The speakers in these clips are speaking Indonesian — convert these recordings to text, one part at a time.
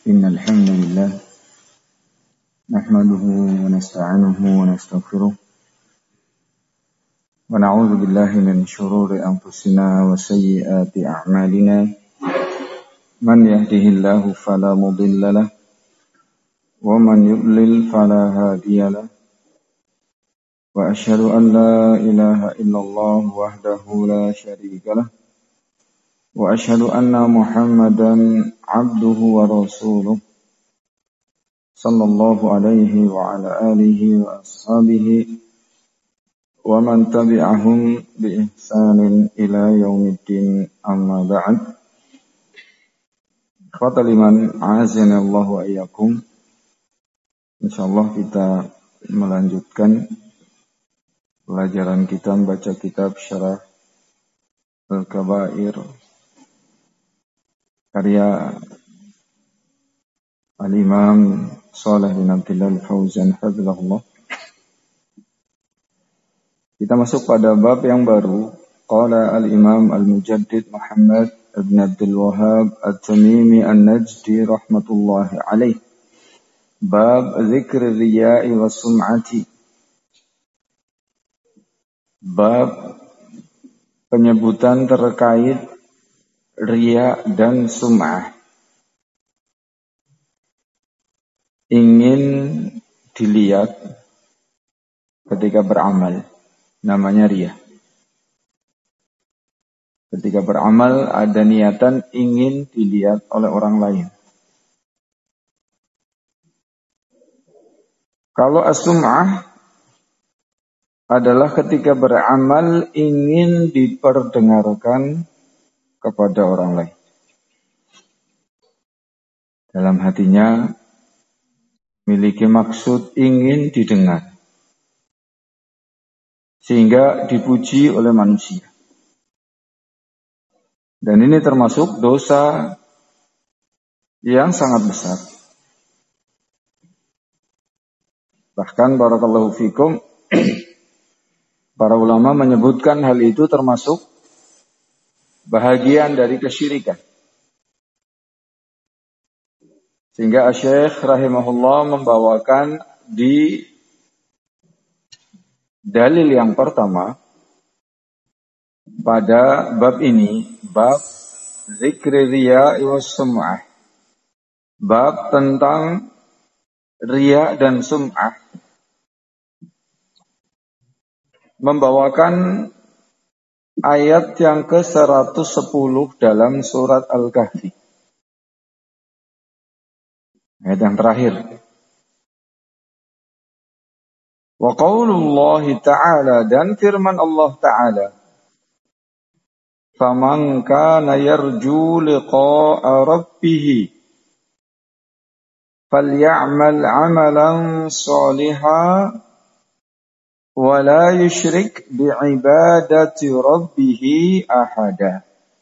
إن الحمد لله نحمده ونستعينه ونستغفره ونعوذ بالله من شرور أنفسنا وسيئات أعمالنا من يهده الله فلا مضل له ومن يضلل فلا هادي له وأشهد أن لا إله إلا الله وحده لا شريك له وأشهد أن محمدا عبده ورسوله صلى الله عليه وعلى آله وأصحابه ومن تبعهم بإحسان إلى يوم الدين أما بعد Ikhwatal iman a'azana Allah wa iyyakum. Insyaallah kita melanjutkan pelajaran kita membaca kitab Syarah Al-Kabair karya Al-Imam Shalih bin Abdullah Al-Fauzan hafizahullah. Kita masuk pada bab yang baru. Qala Al-Imam Al-Mujaddid Muhammad ibn Abdul Wahhab At-Tamimi An-Najdi rahmatullahi alaih. Bab zikr riya'i wa sum'ati. Bab penyebutan terkait riya dan sum'ah. Ingin dilihat ketika beramal, namanya riya. Ketika beramal ada niatan ingin dilihat oleh orang lain. Kalau as-sum'ah adalah ketika beramal ingin diperdengarkan kepada orang lain. Dalam hatinya memiliki maksud ingin didengar, sehingga dipuji oleh manusia. Dan ini termasuk dosa yang sangat besar. Bahkan barakallahu fikum, para ulama menyebutkan hal itu termasuk bahagian dari kesyirikan. Sehingga Syekh rahimahullah membawakan di dalil yang pertama pada bab ini, bab zikri riya wa sum'ah. Bab tentang riya dan sum'ah. Membawakan ayat yang ke-110 dalam surat Al-Kahfi. Ayat yang terakhir. Wa qaulullahi ta'ala, dan firman Allah Ta'ala. Faman kana yarju liqa'a rabbih faly'amal 'amalan shalihan wa la yusyrik bi'ibadati rabbih ahada.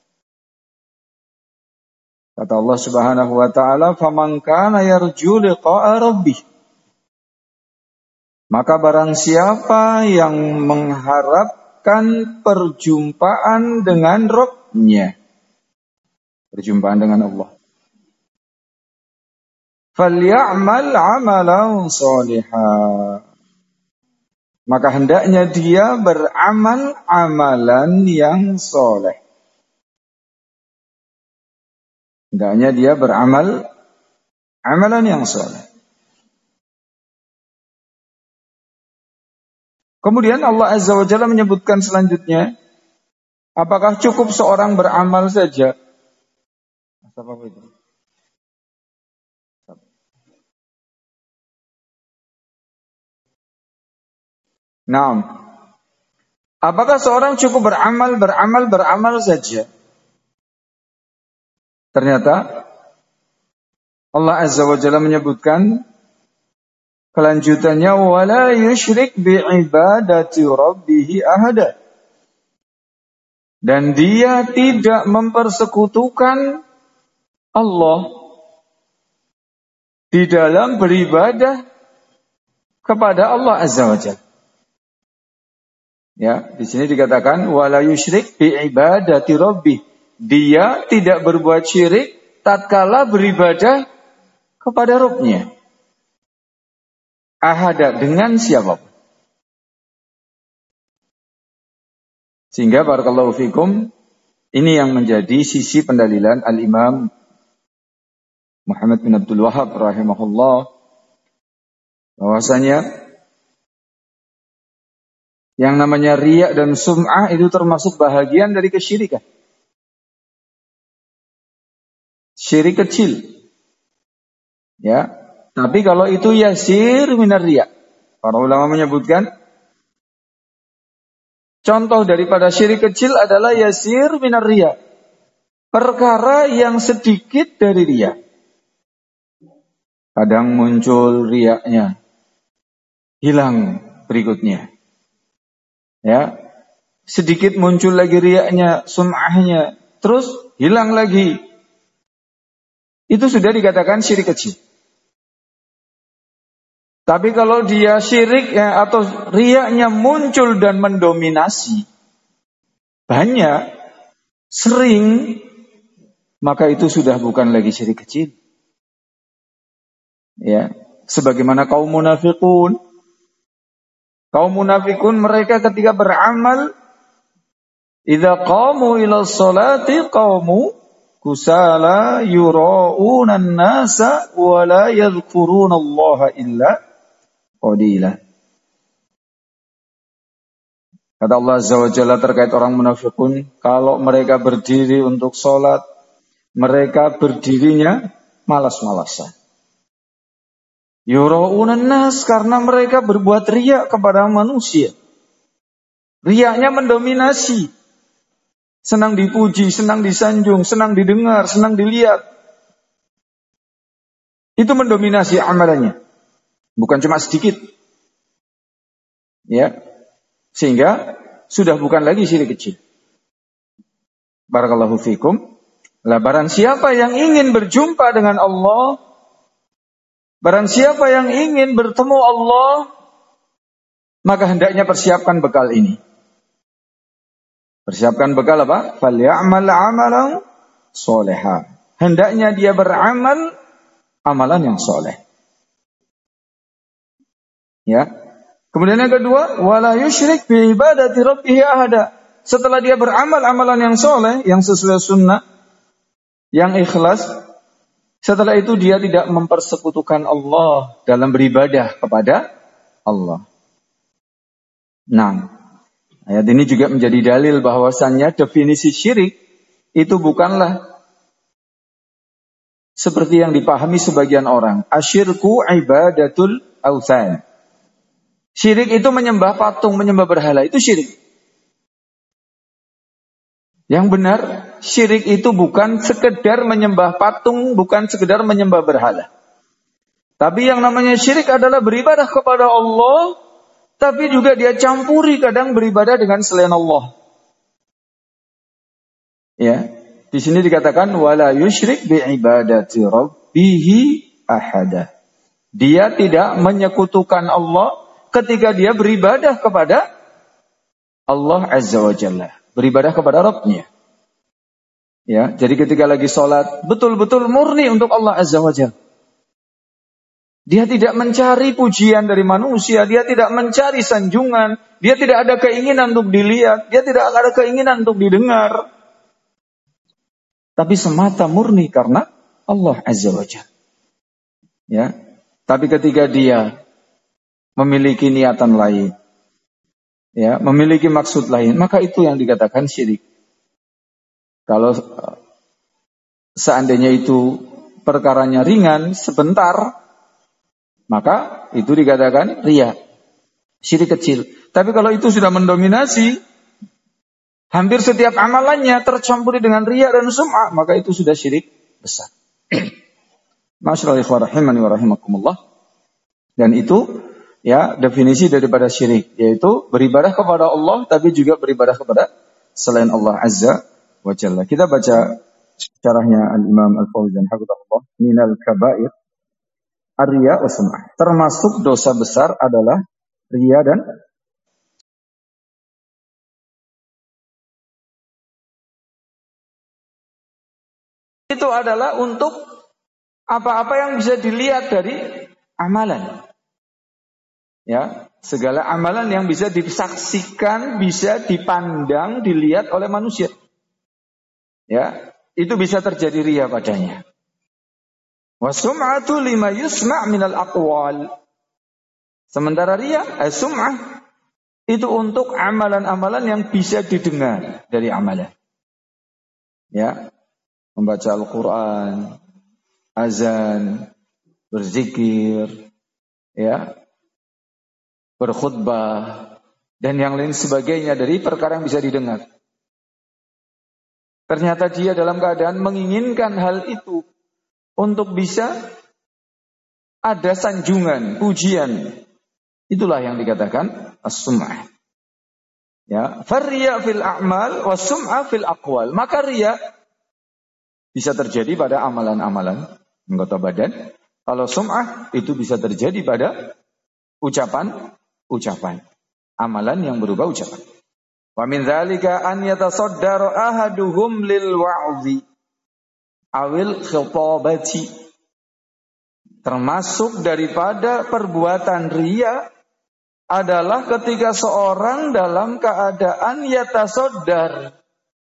Kata Allah Subhanahu wa taala, faman kana yarju liqa'a rabbih, maka barang siapa yang mengharapkan perjumpaan dengan Rabb-Nya, perjumpaan dengan Allah, faly'amal 'amalan shalihan, maka hendaknya dia beramal amalan yang soleh. Hendaknya dia beramal amalan yang soleh. Kemudian Allah Azza wa Jalla menyebutkan selanjutnya, apakah cukup seorang beramal saja? Apa itu? Naam. Apakah seorang cukup beramal saja? Ternyata Allah Azza wa Jalla menyebutkan kelanjutannya, wala yusyrik bi'ibadati rabbih ahada. Dan dia tidak mempersekutukan Allah di dalam beribadah kepada Allah Azza wa Jalla. Ya, di sini dikatakan wala yusyrik bi'ibadati rabbih. Dia tidak berbuat syirik tatkala beribadah kepada Rabbnya. Ahada, dengan siapapun. Sehingga barakallahu fikum, ini yang menjadi sisi pendalilan Al-Imam Muhammad bin Abdul Wahhab rahimahullah, bahwasanya yang namanya riya dan sum'ah itu termasuk bahagian dari kesyirikan. Syirik kecil. Ya. Tapi kalau itu yasir minar riya. Para ulama menyebutkan contoh daripada syirik kecil adalah yasir minar riya. Perkara yang sedikit dari riya. Kadang muncul riyanya, hilang berikutnya. Ya. Sedikit muncul lagi riyanya, sum'ahnya, terus hilang lagi. Itu sudah dikatakan syirik kecil. Tapi kalau dia syirik ya, atau riyanya muncul dan mendominasi, banyak, sering, maka itu sudah bukan lagi syirik kecil. Ya, sebagaimana kaum munafikun. Kaum munafikun mereka ketika beramal, idza qamu ila sholati qamu kusala yura'una an-nasa wa la yadhkuruna Allah illa qalila. Kata Allah Azza wa Jalla terkait orang munafikun, kalau mereka berdiri untuk sholat, mereka berdirinya malas-malasan. Yura'unan nas, karena mereka berbuat riya kepada manusia. Riyanya mendominasi. Senang dipuji, senang disanjung, senang didengar, senang dilihat. Itu mendominasi amalannya. Bukan cuma sedikit. Ya. Sehingga sudah bukan lagi syirik kecil. Barakallahu fikum. Lah barang siapa yang ingin berjumpa dengan Allah, barang siapa yang ingin bertemu Allah, maka hendaknya persiapkan bekal ini. Persiapkan bekal apa? Falyamal amalan soleha. Hendaknya dia beramal amalan yang soleh. Ya. Kemudian yang kedua, wala yusyrik bi ibadati rabbih ahada. Setelah dia beramal amalan yang soleh, yang sesuai sunnah, yang ikhlas, setelah itu dia tidak mempersekutukan Allah dalam beribadah kepada Allah. Nah, ayat ini juga menjadi dalil bahwasannya definisi syirik itu bukanlah seperti yang dipahami sebagian orang. Asyirku ibadatul awthan. Syirik itu menyembah patung, menyembah berhala, itu syirik. Yang benar, syirik itu bukan sekedar menyembah patung, bukan sekedar menyembah berhala. Tapi yang namanya syirik adalah beribadah kepada Allah, tapi juga dia campuri kadang beribadah dengan selain Allah. Ya, di sini dikatakan wala yusyrik bi ibadati rabbih ahada. Dia tidak menyekutukan Allah ketika dia beribadah kepada Allah Azza wa Jalla, beribadah kepada Rabbnya. Ya, jadi ketika lagi sholat betul-betul murni untuk Allah Azza wa Jalla. Dia tidak mencari pujian dari manusia, dia tidak mencari sanjungan, dia tidak ada keinginan untuk dilihat, dia tidak ada keinginan untuk didengar. Tapi semata murni karena Allah Azza wa Jalla. Ya. Tapi ketika dia memiliki niatan lain, ya, memiliki maksud lain, maka itu yang dikatakan syirik. Kalau seandainya itu perkaranya ringan, sebentar, maka itu dikatakan riya, syirik kecil. Tapi kalau itu sudah mendominasi, hampir setiap amalannya tercampuri dengan riya dan sum'ah, maka itu sudah syirik besar. Masyaallah ikhwan rahimani wa rahimakumullah. Dan itu ya definisi daripada syirik, yaitu beribadah kepada Allah tapi juga beribadah kepada selain Allah Azza wa Jalla. Kita baca syarahnya Al-Imam Al-Fauzan hafizahullah, minal kabair ar-riya wa sum'ah. Termasuk dosa besar adalah riya dan itu adalah untuk apa-apa yang bisa dilihat dari amalan. Ya, segala amalan yang bisa disaksikan, bisa dipandang, dilihat oleh manusia. Ya, itu bisa terjadi riya padanya. Wasum'atu lima yusma' minal aqwal. Sementara riya, sum'ah itu untuk amalan-amalan yang bisa didengar dari amalan. Ya, membaca Al-Qur'an, azan, berzikir, ya, berkhutbah, dan yang lain sebagainya dari perkara yang bisa didengar. Ternyata dia dalam keadaan menginginkan hal itu untuk bisa ada sanjungan, pujian. Itulah yang dikatakan as-sum'ah. Ya, farriya fil a'mal was-sum'ah fil aqwal. Maka riya bisa terjadi pada amalan-amalan anggota badan. Kalau sum'ah itu bisa terjadi pada ucapan. Amalan yang berupa ucapan. Wa min dzalika an yatasaddara ahaduhum lil wa'zi awil khitabati. Termasuk daripada perbuatan riya adalah ketika seorang dalam keadaan yatasaddar,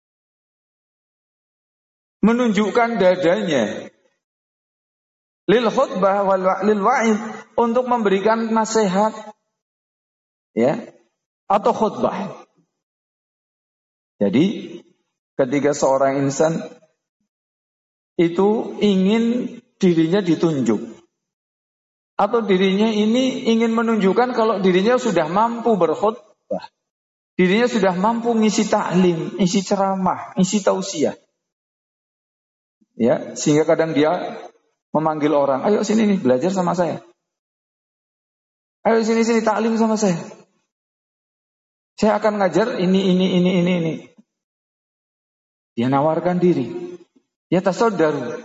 menunjukkan dadanya lil khutbah wal lil wa'id, untuk memberikan nasihat, ya, atau khutbah. Jadi ketika seorang insan itu ingin dirinya ditunjuk, atau dirinya ini ingin menunjukkan kalau dirinya sudah mampu berkhutbah, dirinya sudah mampu ngisi taklim, isi ceramah, isi tausiah, ya, sehingga kadang dia memanggil orang, ayo sini nih belajar sama saya, ayo sini taklim sama saya akan ngajar ini. Dia nawarkan diri, ya tasaddaru.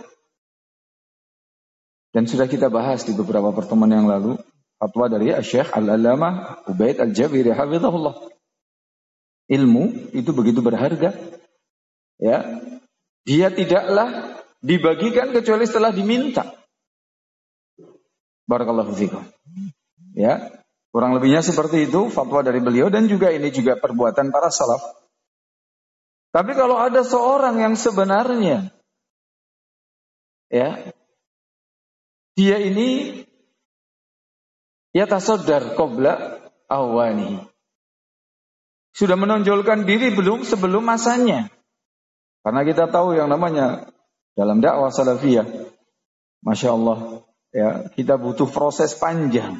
Dan sudah kita bahas di beberapa pertemuan yang lalu fatwa dari Syekh Al-Allamah Ubaid Al-Jabiri hafizahullah. Ilmu itu begitu berharga. Ya. Dia tidaklah dibagikan kecuali setelah diminta. Barakallahu fikum. Ya. Kurang lebihnya seperti itu fatwa dari beliau, dan juga ini juga perbuatan para salaf. Tapi kalau ada seorang yang sebenarnya, ya, dia ini yatasaddar qabla awani, sudah menonjolkan diri sebelum masanya. Karena kita tahu yang namanya dalam dakwah salafiyah, Masya Allah, ya, kita butuh proses panjang.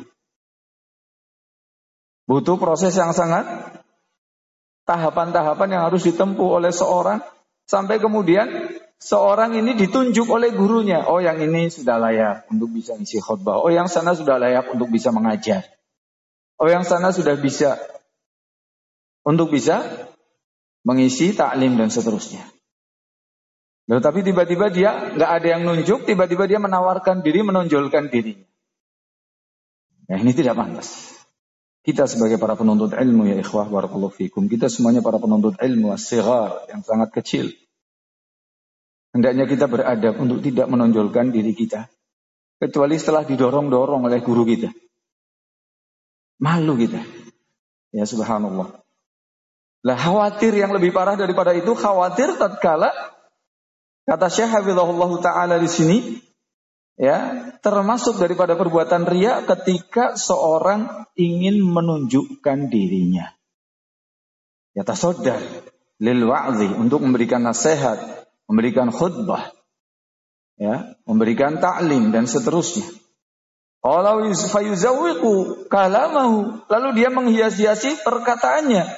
Butuh proses yang sangat, tahapan-tahapan yang harus ditempuh oleh seorang, sampai kemudian seorang ini ditunjuk oleh gurunya. Oh, yang ini sudah layak untuk bisa ngisi khutbah. Oh, yang sana sudah layak untuk bisa mengajar. Oh, yang sana sudah bisa untuk bisa mengisi taklim dan seterusnya. Lalu tapi tiba-tiba dia nggak ada yang nunjuk, tiba-tiba dia menawarkan diri, menonjolkan diri. Ya, ini tidak pantas. Kita sebagai para penuntut ilmu, ya ikhwah barakallahu fikum, kita semuanya para penuntut ilmu as-sighar, yang sangat kecil. Hendaknya kita beradab untuk tidak menonjolkan diri kita, kecuali setelah didorong-dorong oleh guru kita. Malu kita. Ya subhanallah. Lah khawatir yang lebih parah daripada itu, khawatir tatkala kata Syekh Hafizahullah Ta'ala di sini, ya, termasuk daripada perbuatan riya ketika seorang ingin menunjukkan dirinya. Ya tasaddar lil wa'zi, untuk memberikan nasihat, memberikan khutbah, ya, memberikan ta'lim dan seterusnya. Qala fayuzawwiqu kalamahu, lalu dia menghias-hiasi perkataannya.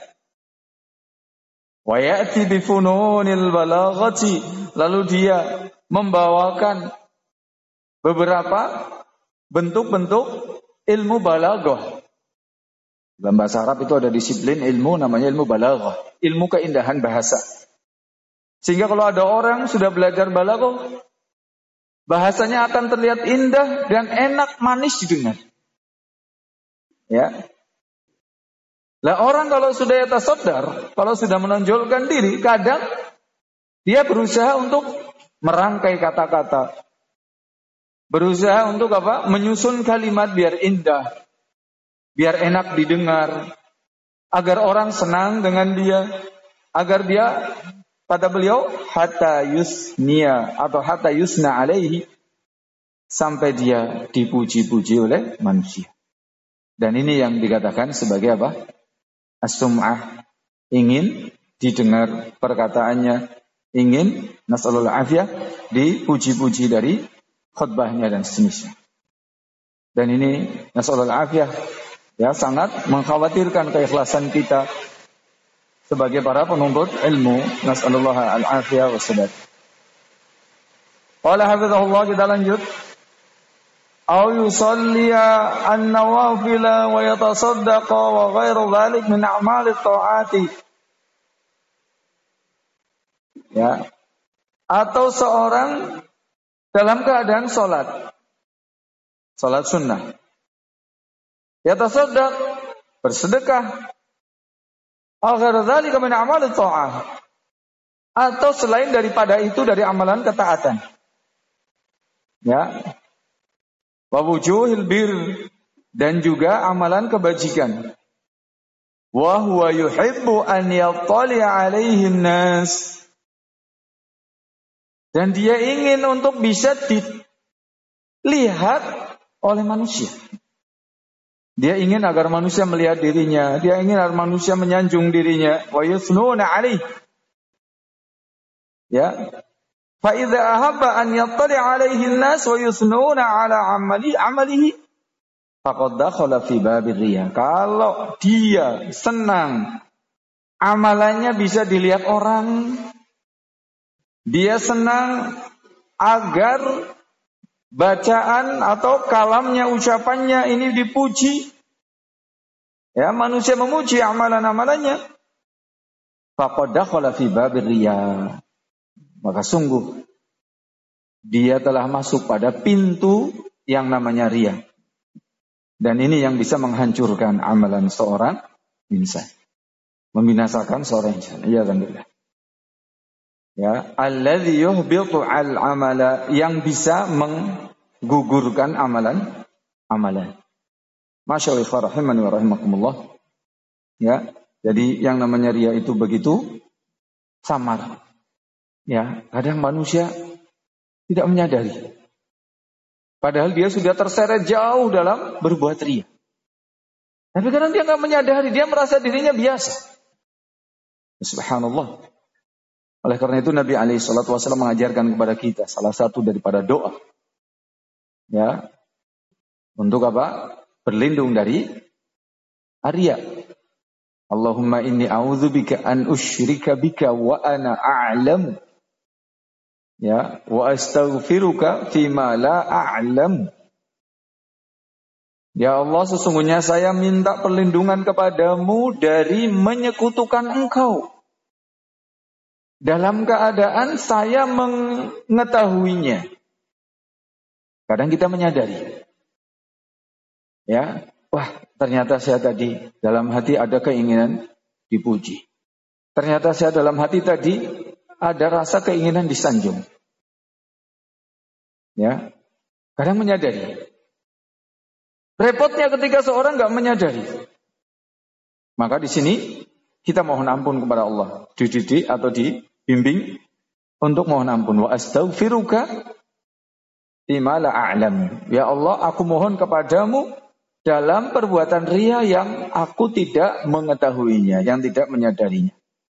Wa ya'ti bi fununil balaghati, lalu dia membawakan beberapa bentuk-bentuk ilmu balaghah. Dalam bahasa Arab itu ada disiplin ilmu namanya ilmu balaghah, ilmu keindahan bahasa. Sehingga kalau ada orang sudah belajar balaghah, bahasanya akan terlihat indah dan enak, manis didengar. Ya. Lah orang kalau sudah yatasaddar, kalau sudah menonjolkan diri, kadang dia berusaha untuk merangkai kata-kata, Berusaha untuk apa? Menyusun kalimat biar indah, biar enak didengar, agar orang senang dengan dia, agar dia, kata beliau, hatta yusnia atau hatta yusna alaihi, sampai dia dipuji-puji oleh manusia. Dan ini yang dikatakan sebagai apa? As-sum'ah. Ingin didengar perkataannya, ingin nasallallahu afiyah dipuji-puji dari khutbahnya dan sejenisnya. Dan ini nasallallahu afiyah ya sangat mengkhawatirkan keikhlasan kita sebagai para penuntut ilmu. Nasallallahu al-afiyah wassalam. Qala hafizahullah, kita lanjut. Au yusalliya an-nawafila wa yatasaddaqa wa ghairu dhalik min a'mali ta'ati. Ya. Atau seorang dalam keadaan salat sunnah, yatasaddaq, bersedekah, wa ghairu dzalika min a'mali ta'ah, atau selain daripada itu dari amalan ketaatan. Ya. Wa wujuhil bir, dan juga amalan kebajikan. Wa huwa yuhibbu an yattali 'alaihi an-nas, dan dia ingin untuk bisa dilihat oleh manusia. Dia ingin agar manusia melihat dirinya, dia ingin agar manusia menyanjung dirinya. Wa yusnuna 'alaihi. Ya. Fa idza ahabba an yattali 'alaihi an-nas wa yusnuna 'ala 'amalihi faqad dakhala fi babir riya. Kalau dia senang amalannya bisa dilihat orang, dia senang agar bacaan atau kalamnya, ucapannya ini dipuji, ya, manusia memuji amalan-amalannya, faqad dakhala fi babir riya, maka sungguh dia telah masuk pada pintu yang namanya riya. Dan ini yang bisa menghancurkan amalan seorang insan, membinasakan seorang insan. Iya kan? Ya, alladzi yuhbitu al-amala, yang bisa menggugurkan amalan. Masyaallah rahimani wa rahimakumullah. Ya, jadi yang namanya riya itu begitu samar. Ya, kadang manusia tidak menyadari. Padahal dia sudah terseret jauh dalam berbuat riya. Tapi kadang dia nggak menyadari, dia merasa dirinya biasa. Subhanallah. Oleh karena itu Nabi SAW mengajarkan kepada kita salah satu daripada doa, ya, untuk apa? Berlindung dari riya. Allahumma inni a'udzubika an usyrika bika wa ana a'lam. Ya, wa astaghfiruka fima la a'lam. Ya Allah, sesungguhnya saya minta perlindungan kepadamu dari menyekutukan Engkau dalam keadaan saya mengetahuinya. Kadang kita menyadari, ya, wah, ternyata saya tadi dalam hati ada keinginan dipuji. Ternyata saya dalam hati tadi ada rasa keinginan disanjung. Ya, kadang menyadari. Repotnya ketika seorang nggak menyadari. Maka di sini kita mohon ampun kepada Allah, dididik atau dibimbing untuk mohon ampun. Wa astaghfiruka bima la a'lam. Ya Allah, aku mohon kepadamu dalam perbuatan riya yang aku tidak mengetahuinya, yang tidak menyadarinya.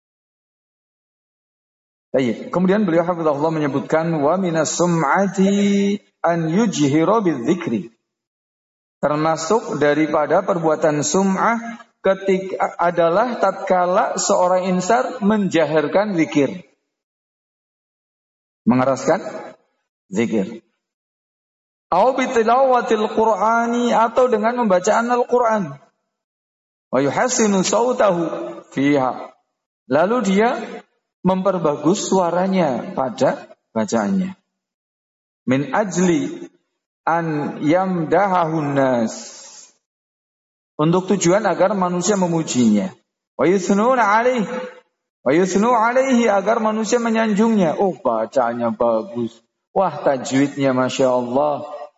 Baik. Kemudian beliau hafizahullah menyebutkan wa minas sum'ati an yujhira bidzikri. Termasuk daripada perbuatan sum'ah ketika adalah tatkala seorang insan menjaharkan zikir. Mengeraskan zikir. Au bitilawatil Qur'ani, atau dengan membacaan Al-Qur'an. Wa yuhassinu sautahu fiha. Lalu dia memperbagus suaranya pada bacaannya. Min ajli an yamdahahun nas. Untuk tujuan agar manusia memujinya. Wa yusnuna alaihi. Wa yusnu alaihi, agar manusia menyanjungnya. Oh, bacaannya bagus. Wah, tajwidnya Masya Allah.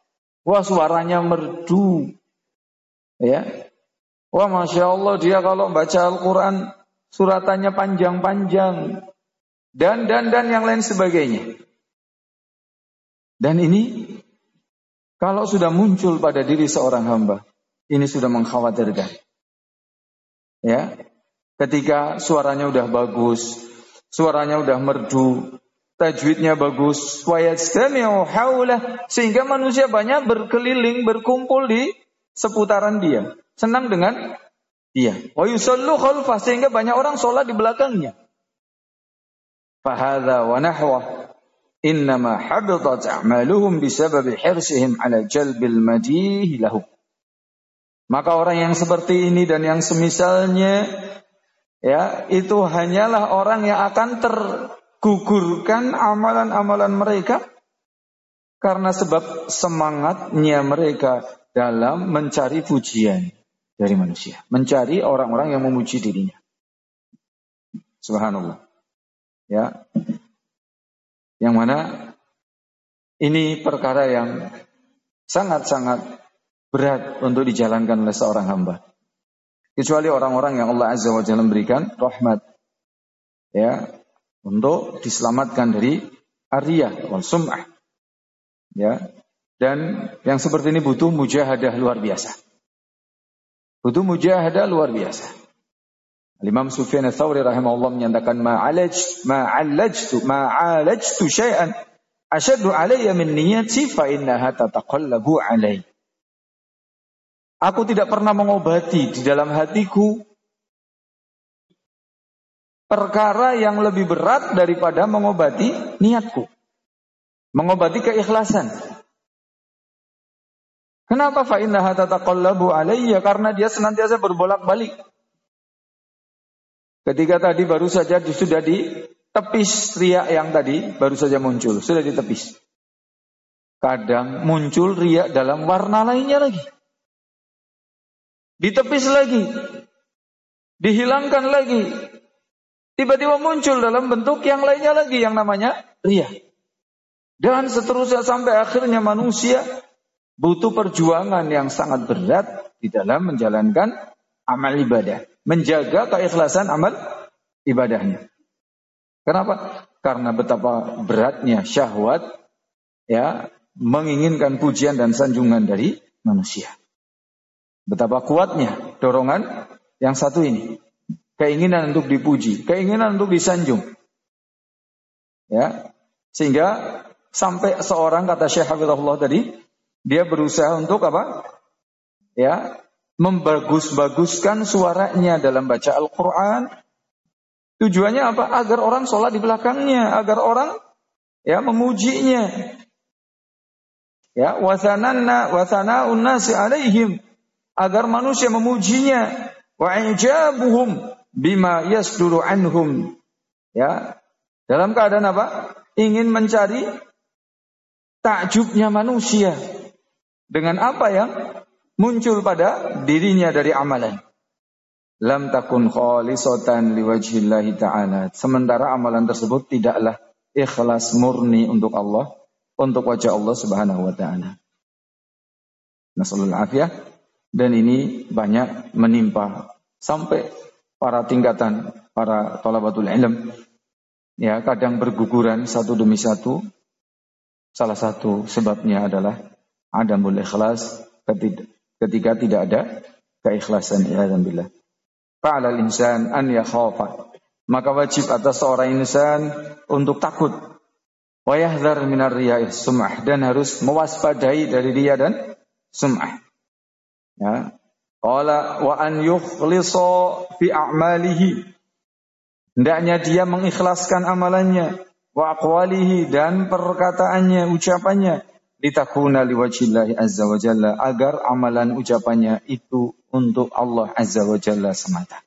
Wah, suaranya merdu. Ya. Wah, Masya Allah, dia kalau baca Al-Quran suratannya panjang-panjang. Dan yang lain sebagainya. Dan ini kalau sudah muncul pada diri seorang hamba, ini sudah mengkhawatirkan. Ya. Ketika suaranya udah bagus, suaranya udah merdu, tajwidnya bagus, wa yastami'u haulah, sehingga manusia banyak berkeliling, berkumpul di seputaran dia, senang dengan dia. Wa yusallu khalfah, sehingga banyak orang sholat di belakangnya. Fa hadza wa nahwa innama habitat a'maluhum bisababi hirsihim ala jalbil madih lahum. Maka orang yang seperti ini dan yang semisalnya, ya, itu hanyalah orang yang akan tergugurkan amalan-amalan mereka karena sebab semangatnya mereka dalam mencari pujian dari manusia, mencari orang-orang yang memuji dirinya. Subhanallah. Ya. Yang mana ini perkara yang sangat-sangat berat untuk dijalankan oleh seorang hamba. Kecuali orang-orang yang Allah Azza wa Jalla memberikan rahmat, ya, untuk diselamatkan dari ariyah wal sum'ah. Ya. Dan yang seperti ini butuh mujahadah luar biasa. Butuh mujahadah luar biasa. Imam Sufyan Ats-Tsauri rahimahullah menyatakan ma'alajtu syai'an asyaddu alayya min niyyati fa innaha tataqallabu alayya. Aku tidak pernah mengobati di dalam hatiku perkara yang lebih berat daripada mengobati niatku. Mengobati keikhlasan. Kenapa? Fa innaha tataqallabu alayya, karena dia senantiasa berbolak-balik. Ketika tadi baru saja sudah ditepis riya yang tadi baru saja muncul, sudah ditepis. Kadang muncul riya dalam warna lainnya lagi. Ditepis lagi, dihilangkan lagi, tiba-tiba muncul dalam bentuk yang lainnya lagi yang namanya riya. Dan seterusnya sampai akhirnya manusia butuh perjuangan yang sangat berat di dalam menjalankan amal ibadah, menjaga keikhlasan amal ibadahnya. Kenapa? Karena betapa beratnya syahwat, ya, menginginkan pujian dan sanjungan dari manusia. Betapa kuatnya dorongan yang satu ini. Keinginan untuk dipuji, keinginan untuk disanjung. Ya. Sehingga sampai seorang, kata Syekh Hafizahullah tadi, dia berusaha untuk apa? Ya, membagus-baguskan suaranya dalam baca Al-Qur'an. Tujuannya apa? Agar orang sholat di belakangnya, agar orang, ya, memujinya. Ya, wasana'un nasi alaihim, agar manusia memujinya, wa ijabuhum bima yasduru anhum, ya, dalam keadaan apa? Ingin mencari takjubnya manusia dengan apa yang muncul pada dirinya dari amalan. Lam takun khalisatan liwajhillahi ta'ala, sementara amalan tersebut tidaklah ikhlas murni untuk Allah, untuk wajah Allah Subhanahu wa ta'ala. Nasallallahu afiyah. Dan ini banyak menimpa sampai para tingkatan para thalabatul ilm, ya, kadang berguguran satu demi satu. Salah satu sebabnya adalah adamul ikhlas, ketika tidak ada keikhlasan. Alhamdulillah. Fa'alal insan an yakhafa, maka wajib atas seorang insan untuk takut, wa yahdhar minar riya sum'ah, dan harus mewaspadai dari riya dan sum'ah. Ya, qala wa an yukhlisa fi a'malihi, hendaknya dia mengikhlaskan amalannya, wa aqwalihi, dan perkataannya, ucapannya, litakuna liwajillahi azza wa jalla, agar amalan ucapannya itu untuk Allah azza wa jalla semata.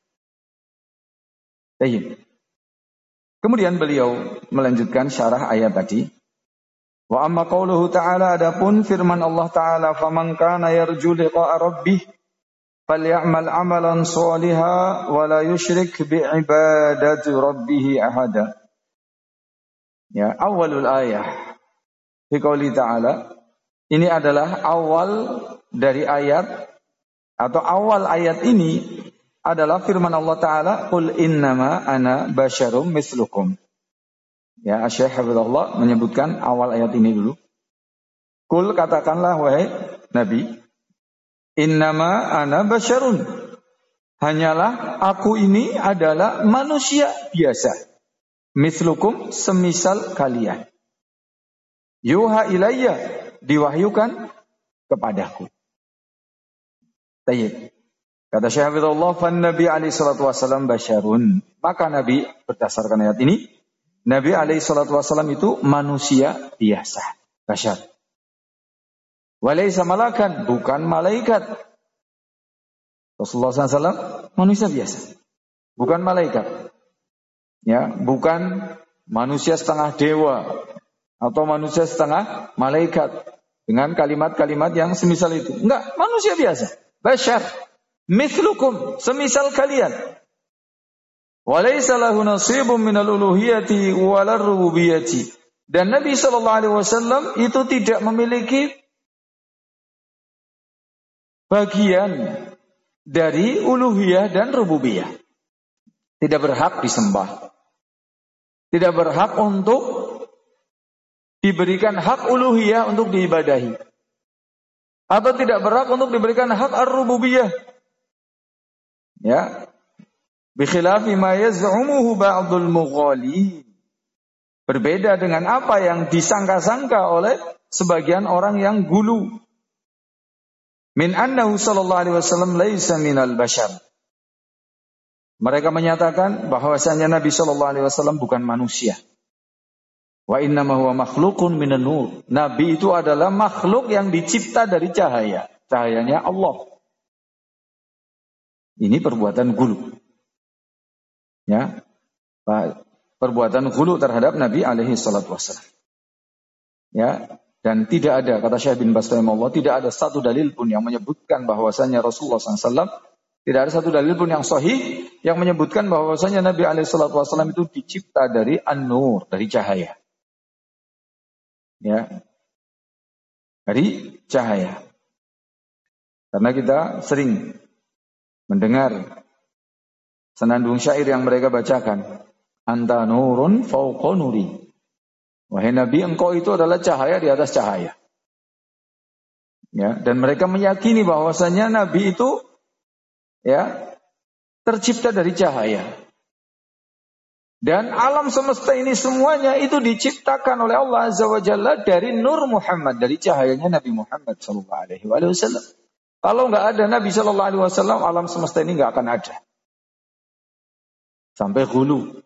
Baik. Kemudian beliau melanjutkan syarah ayat tadi. Wa amma qauluhu ta'ala, adapun firman Allah Ta'ala, faman kana yarju liqa'a rabbih falyamal amalan shalihan wa la yusyrik bi'ibadati rabbih ahada. Ya, awalul ayah fi qouli ta'ala, Ini adalah awal dari ayat, atau awal ayat ini adalah firman Allah Ta'ala, Qul innama ana basyarum mislukum. Ya, Syekh Hafizahullah menyebutkan awal ayat ini dulu. Qul, katakanlah wahai Nabi, innama ana basyarun. Hanyalah aku ini adalah manusia biasa. Mislukum, semisal kalian. Yuha ilayya, diwahyukan kepadaku. Tayyib. Kata Syekh Hafizahullah, fan Nabi alaihi salatu wasallam basyarun. Maka Nabi, berdasarkan ayat ini, Nabi alaihi salatu wasallam itu manusia biasa, basyar. Walaysa malakan, bukan malaikat. Rasulullah SAW manusia biasa, bukan malaikat. Ya, bukan manusia setengah dewa atau manusia setengah malaikat dengan kalimat-kalimat yang semisal itu. Enggak, manusia biasa, basyar, mithlukum, semisal kalian. Walaysa lahu nasibun minal uluhiyati walar rububiyati. Dan Nabi SAW itu tidak memiliki bagian dari uluhiyah dan rububiyah. Tidak berhak disembah. Tidak berhak untuk diberikan hak uluhiyah untuk diibadahi. Atau tidak berhak untuk diberikan hak ar-rububiyah. Ya. Bikhilafi ma yaz'umuhu ba'dul mughali. Berbeda dengan apa yang disangka-sangka oleh sebagian orang yang gulu. Min annahu sallallahu alaihi wasallam laisa minal bashar. Mereka menyatakan bahwasanya Nabi sallallahu alaihi wasallam bukan manusia. Wa innama huwa makhluqun minan nur. Nabi itu adalah makhluk yang dicipta dari cahaya. Cahayanya Allah. Ini perbuatan gulu. Ya. Perbuatan gulu terhadap Nabi alaihi salatu wasallam. Ya. Dan tidak ada, kata Syekh bin Baz rahimahullah, tidak ada satu dalil pun yang menyebutkan bahwasanya Rasulullah SAW, tidak ada satu dalil pun yang sahih yang menyebutkan bahwasanya Nabi SAW itu dicipta dari an-nur, dari cahaya. Ya, dari cahaya. Karena kita sering mendengar senandung syair yang mereka bacakan, anta nurun fauqa nuri. Wahai Nabi, engkau itu adalah cahaya di atas cahaya. Ya, dan mereka meyakini bahwasanya Nabi itu ya tercipta dari cahaya. Dan alam semesta ini semuanya itu diciptakan oleh Allah Azza wa Jalla dari nur Muhammad, dari cahayanya Nabi Muhammad sallallahu alaihi wasallam. Kalau enggak ada Nabi sallallahu alaihi wasallam, alam semesta ini enggak akan ada. Sampai hulu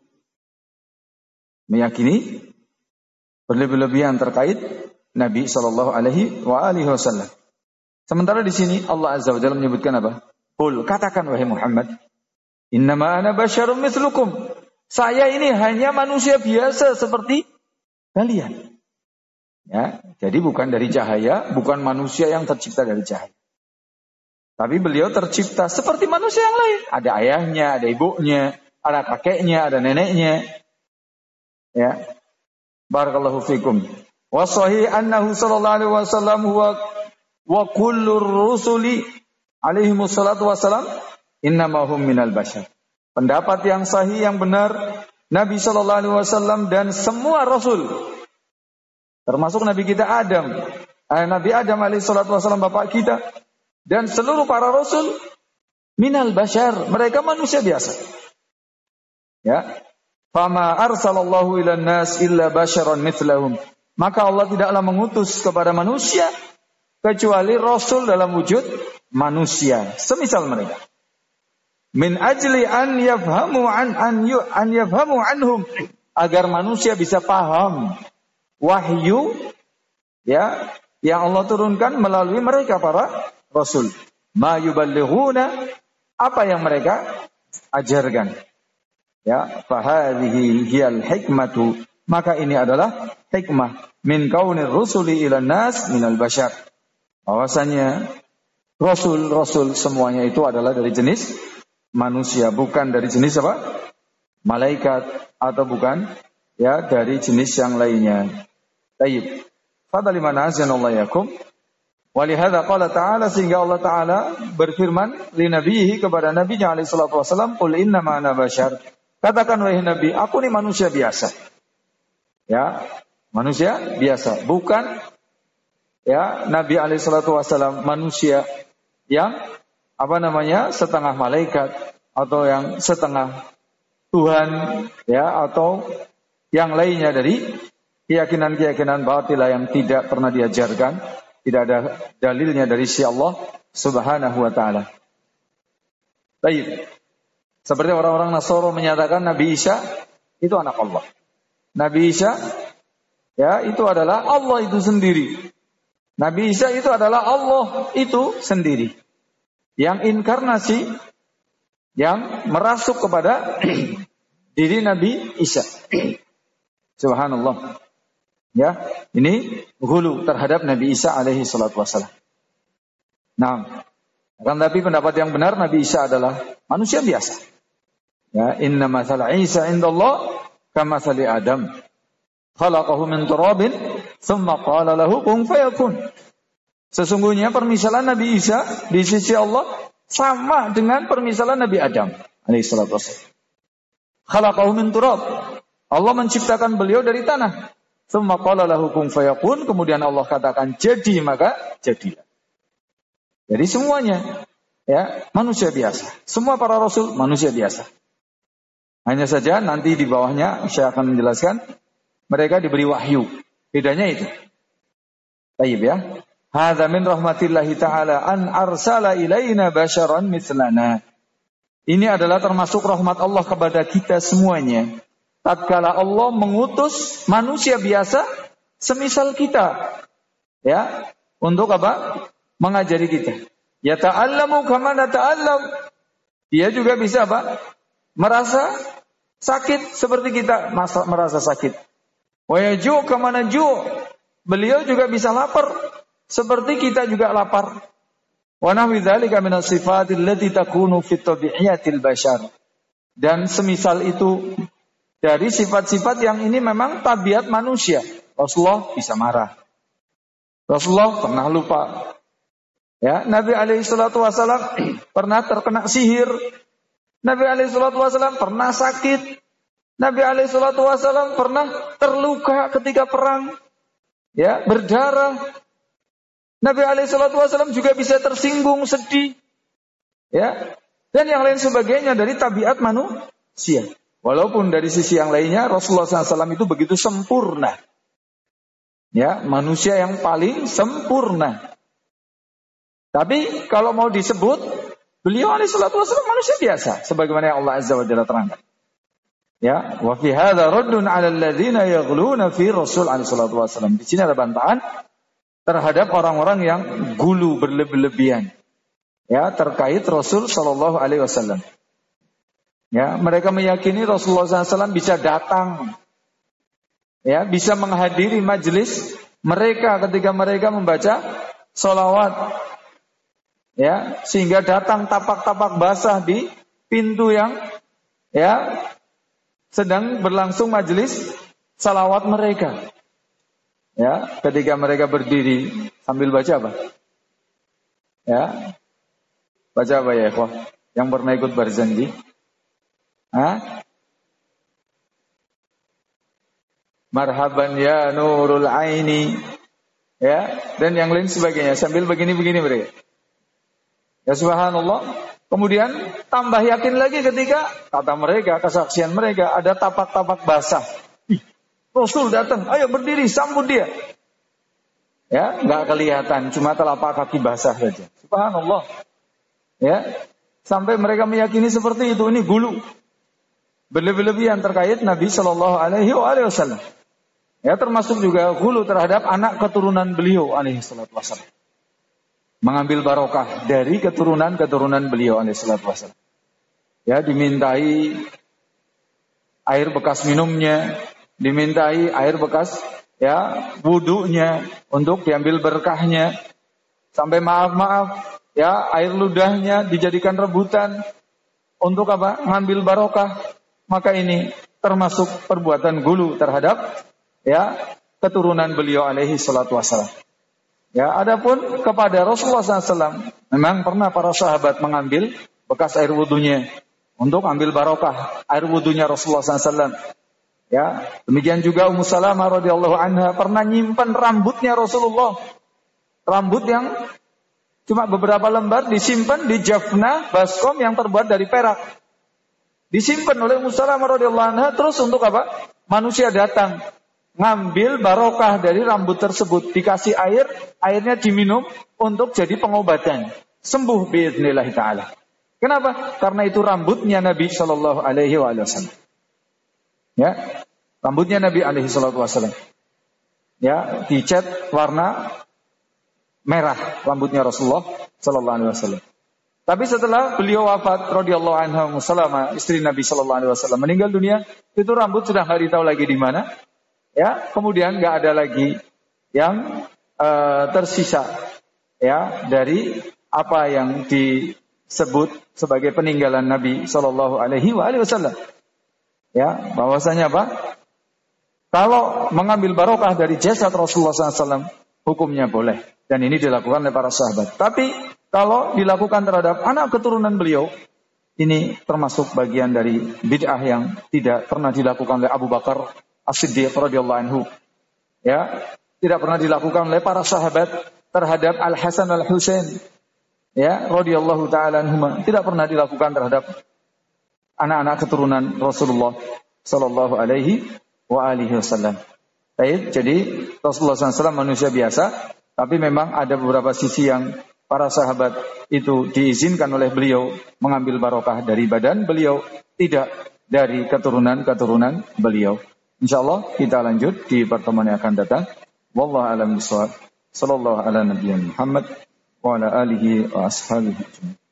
meyakini berlebih-lebihan terkait Nabi sallallahu alaihi wasallam. Sementara di sini Allah Azza wa Jalla menyebutkan apa? Qul, katakan wahai Muhammad, innama ana basyarun mithlukum. Saya ini hanya manusia biasa seperti kalian. Ya, jadi bukan dari cahaya, bukan manusia yang tercipta dari cahaya. Tapi beliau tercipta seperti manusia yang lain. Ada ayahnya, ada ibunya, ada kakeknya, ada neneknya. Ya. Barakallahu fikum. Wa sahih annahu sallallahu alaihi wasallam huwa wa kullu rusuli alaihi wassalatu wassalam innamahum minal bashar. Pendapat yang sahih yang benar, Nabi sallallahu alaihi wasallam dan semua rasul termasuk Nabi kita Adam, Nabi Adam alaihi salatu wassalam bapak kita dan seluruh para rasul minal bashar, mereka manusia biasa. Ya. Fama arsalallahu ilan nas illa basyaran mithlahum. Maka Allah tidaklah mengutus kepada manusia kecuali rasul dalam wujud manusia semisal mereka. Min ajli an yafhamu an yafhamu anhum, agar manusia bisa paham wahyu ya yang Allah turunkan melalui mereka para rasul. Ma yuballighuna, apa yang mereka ajarkan. Ya, fahadhihi hiyal hikmatu, maka ini adalah hikmah min kaunir rusuli ilan nas minal bashar. Bahwasanya rasul-rasul semuanya itu adalah dari jenis manusia, bukan dari jenis apa? Malaikat, atau bukan ya dari jenis yang lainnya. Baik. Fadhal liman azanallahu yakum. Walihada qala ta'ala, sehingga Allah Ta'ala berfirman li nabihi, kepada nabinya alaihi salatu wasallam, qul innama ana bashar. Katakan wahai Nabi, aku ini manusia biasa. Ya, manusia biasa, bukan ya Nabi alaihi salatu wasallam manusia yang setengah malaikat atau yang setengah Tuhan, ya, atau yang lainnya dari keyakinan-keyakinan batilah yang tidak pernah diajarkan, tidak ada dalilnya dari si Allah Subhanahu wa taala. Baik. Seperti orang-orang Nasara menyatakan Nabi Isa itu anak Allah. Nabi Isa ya itu adalah Allah itu sendiri. Nabi Isa itu adalah Allah itu sendiri. Yang inkarnasi, yang merasuk kepada diri Nabi Isa. Subhanallah. Ya, ini ghulu terhadap Nabi Isa alaihi salatu wasallam. Nah, akan tapi pendapat yang benar, Nabi Isa adalah manusia biasa. Ya, inna matsala Isa indallah kamatsali Adam. Khalaqahu min turabin tsumma qala lahu kun fayakun. Sesungguhnya permisalan Nabi Isa di sisi Allah sama dengan permisalan Nabi Adam alaihi salatu wasallam. Khalaqahu min turab. Allah menciptakan beliau dari tanah. Tsumma qala lahu kun fayakun, kemudian Allah katakan jadi, maka jadilah. Jadi semuanya ya manusia biasa. Semua para rasul manusia biasa. Hanya saja nanti di bawahnya saya akan menjelaskan mereka diberi wahyu. Bedanya itu. Baik ya. Hadza min rahmatillahi taala an arsala ilaina basyaran mithlana. Ini adalah termasuk rahmat Allah kepada kita semuanya. Tatkala Allah mengutus manusia biasa semisal kita, ya, untuk apa? Mengajari kita. Ya ta'allamu kama nata'allam. Dia juga bisa apa? Merasa sakit seperti kita merasa sakit. Wa yaju kama naju. Beliau juga bisa lapar seperti kita juga lapar. Wa nahwi dzalika min as-sifatil lati takunu fi tabi'iyatil bashar. Dan semisal itu dari sifat-sifat yang ini memang tabiat manusia. Rasulullah bisa marah. Rasulullah pernah lupa. Ya, Nabi alaihi salatu wasallam pernah terkena sihir. Nabi alaihi salatu wasallam pernah sakit. Nabi alaihi salatu wasallam pernah terluka ketika perang. Ya, berdarah. Nabi alaihi salatu wasallam juga bisa tersinggung, sedih. Ya, dan yang lain sebagainya dari tabiat manusia. Walaupun dari sisi yang lainnya Rasulullah SAW itu begitu sempurna. Ya, manusia yang paling sempurna. Tapi kalau mau disebut, beliau alaihi salatu wasallam manusia biasa, sebagaimana yang Allah Azza wa Jalla terangkan. Ya, wa fi hadza raddun 'ala alladziina yaghluna fi Rasul alaihi salatu wasallam. Di sini ada bantahan terhadap orang-orang yang gulu berlebihan. Ya, terkait Rasul sallallahu alaihi wasallam. Ya, mereka meyakini Rasulullah SAW bisa datang, ya, bisa menghadiri majelis mereka ketika mereka membaca sholawat, ya, sehingga datang tapak-tapak basah di pintu yang, ya, sedang berlangsung majelis salawat mereka. Ya, ketika mereka berdiri sambil baca apa? Ya, baca apa ya, ikhwah? Yang pernah ikut barzandi? Marhaban ya nurul aini, ya, dan yang lain sebagainya sambil begini-begini mereka. Ya subhanallah. Kemudian tambah yakin lagi ketika kata mereka, kesaksian mereka, ada tapak-tapak basah. Rasul datang, ayo berdiri sambut dia. Ya, enggak kelihatan, cuma telapak kaki basah saja. Subhanallah. Ya, sampai mereka meyakini seperti itu. Ini gulu berlebihan terkait Nabi Shallallahu Alaihi Wasallam. Ya, termasuk juga hulu terhadap anak keturunan beliau alaihi salatu wasallam. Mengambil barokah dari keturunan beliau alaihi salatu wasallam. Ya, dimintai air bekas minumnya, dimintai air bekas ya wudunya untuk diambil berkahnya. Sampai maaf ya air ludahnya dijadikan rebutan untuk apa? Ngambil barokah. Maka ini termasuk perbuatan gulu terhadap ya keturunan beliau alaihi salatu wasallam. Ya, adapun kepada Rasulullah SAW, memang pernah para sahabat mengambil bekas air wudunya untuk ambil barokah air wudunya Rasulullah SAW. Ya, demikian juga Ummu Salamah radhiyallahu anha pernah nyimpan rambutnya Rasulullah, rambut yang cuma beberapa lembar disimpan di jafnah baskom yang terbuat dari perak, disimpan oleh Ummu Salamah radhiyallahu anha. Terus untuk apa? Manusia datang ngambil barokah dari rambut tersebut, dikasih air, airnya diminum untuk jadi pengobatan, sembuh biiznillah taala. Kenapa? Karena itu rambutnya Nabi sallallahu alaihi wasallam. Ya, rambutnya Nabi alaihi salatu wasallam. Ya, dicat warna merah rambutnya Rasulullah sallallahu alaihi wasallam. Tapi setelah beliau wafat radhiyallahu anha Ummu Salamah, istri Nabi sallallahu alaihi wasallam, meninggal dunia, itu rambut sudah enggak tahu lagi di mana. Ya, kemudian nggak ada lagi yang tersisa ya dari apa yang disebut sebagai peninggalan Nabi Shallallahu Alaihi Wasallam. Ya, bahwasanya apa? Kalau mengambil barokah dari jasad Rasulullah SAW, hukumnya boleh, dan ini dilakukan oleh para sahabat. Tapi kalau dilakukan terhadap anak keturunan beliau, ini termasuk bagian dari bid'ah yang tidak pernah dilakukan oleh Abu Bakar As-Siddiq radhiyallahu anhu. Ya, tidak pernah dilakukan oleh para sahabat terhadap Al-Hasan Al-Husain. Ya, radhiyallahu taala anhuma. Tidak pernah dilakukan terhadap anak-anak keturunan Rasulullah sallallahu alaihi wa alihi wasallam. Baik, jadi Rasulullah SAW manusia biasa, tapi memang ada beberapa sisi yang para sahabat itu diizinkan oleh beliau mengambil barokah dari badan beliau, tidak dari keturunan-keturunan beliau. InsyaAllah kita lanjut di pertemuan yang akan datang. Wallahu a'lam bishawab. Sallallahu ala nabiyina Muhammad wa ala alihi wa ashabihi.